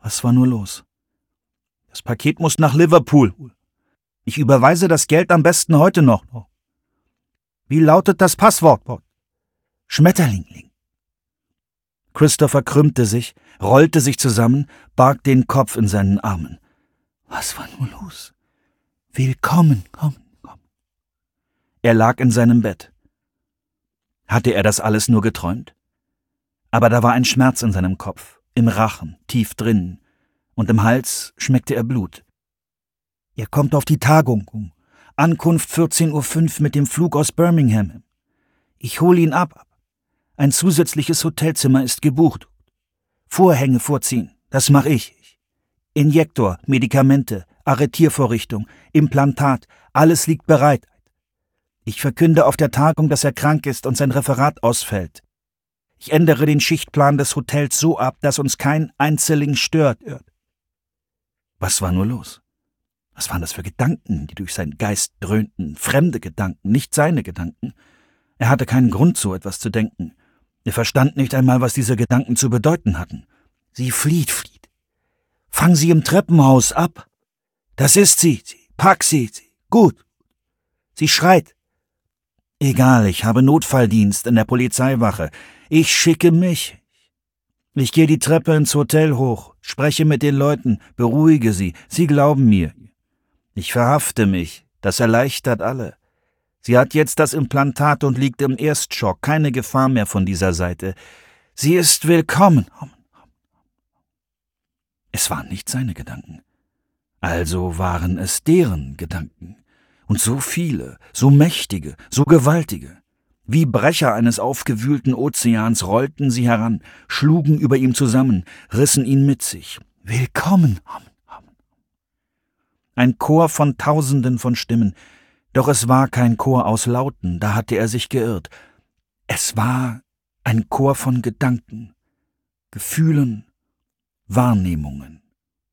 Was war nur los? Das Paket muss nach Liverpool. Ich überweise das Geld am besten heute noch. Wie lautet das Passwort? Schmetterling. Christopher krümmte sich, rollte sich zusammen, barg den Kopf in seinen Armen. Was war nur los? Willkommen, komm. Er lag in seinem Bett. Hatte er das alles nur geträumt? Aber da war ein Schmerz in seinem Kopf, im Rachen, tief drinnen, und im Hals schmeckte er Blut. Er kommt auf die Tagung. Ankunft 14:05 Uhr mit dem Flug aus Birmingham. Ich hole ihn ab. Ein zusätzliches Hotelzimmer ist gebucht. Vorhänge vorziehen, das mache ich. Injektor, Medikamente, Arretiervorrichtung, Implantat, alles liegt bereit. Ich verkünde auf der Tagung, dass er krank ist und sein Referat ausfällt. Ich ändere den Schichtplan des Hotels so ab, dass uns kein Einzelling stört. Was war nur los? Was waren das für Gedanken, die durch seinen Geist dröhnten? Fremde Gedanken, nicht seine Gedanken. Er hatte keinen Grund, so etwas zu denken. Er verstand nicht einmal, was diese Gedanken zu bedeuten hatten. Sie flieht. Fang sie im Treppenhaus ab. Das ist sie. Pack sie. Gut. Sie schreit. Egal, ich habe Notfalldienst in der Polizeiwache. Ich schicke mich. Ich gehe die Treppe ins Hotel hoch, spreche mit den Leuten, beruhige sie. Sie glauben mir. Ich verhafte mich. Das erleichtert alle. Sie hat jetzt das Implantat und liegt im Erstschock. Keine Gefahr mehr von dieser Seite. Sie ist willkommen. Es waren nicht seine Gedanken. Also waren es deren Gedanken. Und so viele, so mächtige, so gewaltige. Wie Brecher eines aufgewühlten Ozeans rollten sie heran, schlugen über ihm zusammen, rissen ihn mit sich. Willkommen. Ein Chor von Tausenden von Stimmen. Doch es war kein Chor aus Lauten, da hatte er sich geirrt. Es war ein Chor von Gedanken, Gefühlen, Wahrnehmungen.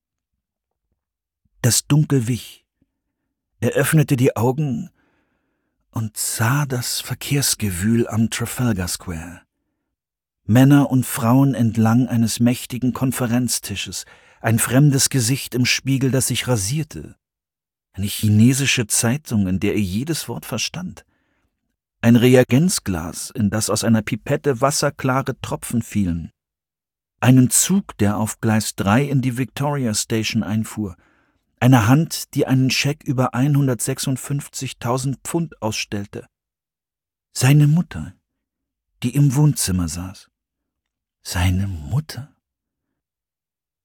Das Dunkel wich. Er öffnete die Augen und sah das Verkehrsgewühl am Trafalgar Square. Männer und Frauen entlang eines mächtigen Konferenztisches, ein fremdes Gesicht im Spiegel, das sich rasierte. Eine chinesische Zeitung, in der er jedes Wort verstand. Ein Reagenzglas, in das aus einer Pipette wasserklare Tropfen fielen. Einen Zug, der auf Gleis 3 in die Victoria Station einfuhr. Eine Hand, die einen Scheck über 156.000 Pfund ausstellte. Seine Mutter, die im Wohnzimmer saß. Seine Mutter?